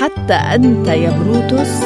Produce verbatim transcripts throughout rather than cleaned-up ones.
حتى أنت يا بروتوس؟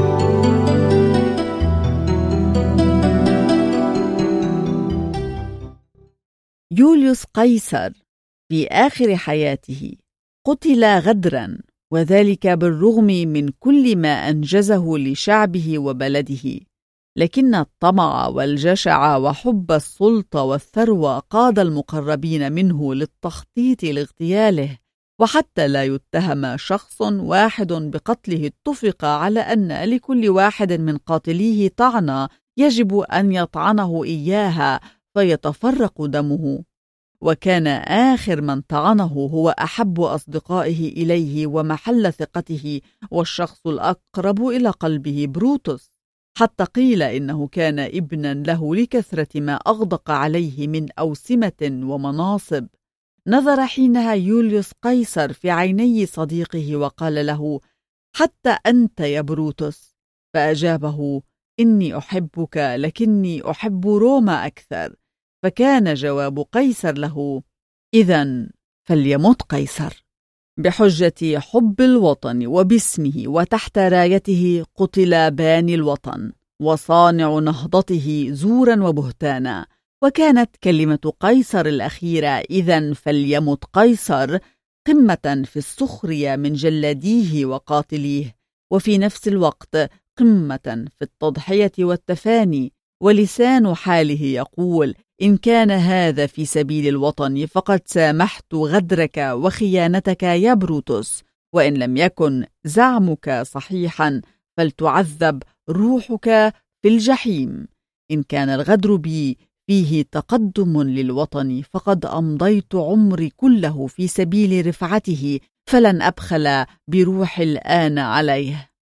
يوليوس قيصر في آخر حياته قتل غدراً، وذلك بالرغم من كل ما أنجزه لشعبه وبلده، لكن الطمع والجشع وحب السلطة والثروة قاد المقربين منه للتخطيط لاغتياله. وحتى لا يتهم شخص واحد بقتله، اتفق على أن لكل واحد من قاتليه طعنة يجب أن يطعنه إياها فيتفرق دمه، وكان آخر من طعنه هو أحب أصدقائه إليه ومحل ثقته والشخص الأقرب إلى قلبه، بروتوس، حتى قيل إنه كان ابنا له لكثرة ما أغدق عليه من أوسمة ومناصب. نظر حينها يوليوس قيصر في عيني صديقه وقال له: حتى أنت يا بروتوس؟ فأجابه: إني أحبك، لكني أحب روما أكثر. فكان جواب قيصر له: إذن فليمت قيصر. بحجة حب الوطن وباسمه وتحت رايته قتل باني الوطن وصانع نهضته زورا وبهتانا. وكانت كلمة قيصر الأخيرة إذن فليمت قيصر قمة في السخرية من جلاديه وقاتليه، وفي نفس الوقت قمة في التضحية والتفاني. ولسان حاله يقول: إن كان هذا في سبيل الوطن فقد سامحت غدرك وخيانتك يا بروتوس، وإن لم يكن زعمك صحيحا فلتعذب روحك في الجحيم. إن كان الغدر بي فيه تقدم للوطن فقد أمضيت عمري كله في سبيل رفعته، فلن أبخل بروحي الآن عليه.